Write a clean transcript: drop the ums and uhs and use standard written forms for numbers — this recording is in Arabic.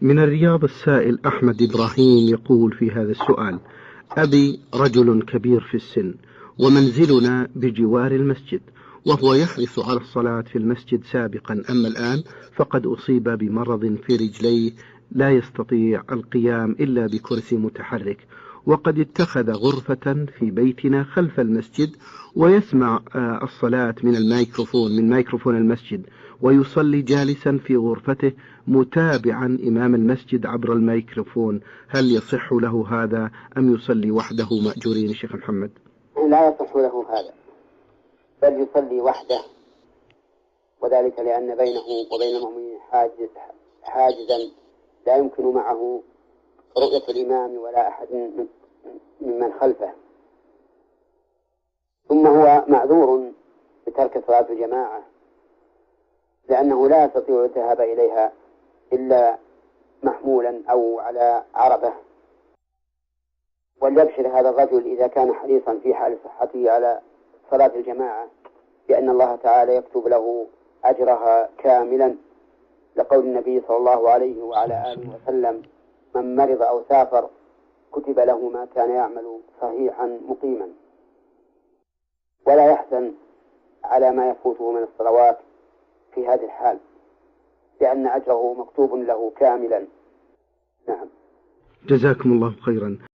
من الرياض السائل أحمد إبراهيم يقول في هذا السؤال: أبي رجل كبير في السن ومنزلنا بجوار المسجد، وهو يحرص على الصلاة في المسجد سابقا، أما الآن فقد أصيب بمرض في رجليه لا يستطيع القيام إلا بكرسي متحرك، وقد اتخذ غرفة في بيتنا خلف المسجد ويسمع الصلاة من ميكروفون المسجد، ويصلي جالسا في غرفته متابعا إمام المسجد عبر الميكروفون. هل يصح له هذا أم يصلي وحده مأجورين شيخ محمد؟ لا يصح له هذا، بل يصلي وحده، وذلك لأن بينه وبين المؤمنين حاجزا لا يمكن معه رؤية الإمام ولا أحد ممن خلفه. ثم هو معذور بترك صلاة الجماعة، لأنه لا يستطيع الذهاب إليها إلا محمولا أو على عربة. وليبشر هذا الرجل إذا كان حريصا في حال صحته على صلاة الجماعة بأن الله تعالى يكتب له أجرها كاملا، لقول النبي صلى الله عليه وعلى آله وسلم: من مرض أو سافر كتب له ما كان يعمل صحيحا مقيما. ولا يحزن على ما يفوته من الصلوات في هذه الحال، لأن أجره مكتوب له كاملا. نعم. جزاكم الله خيرا.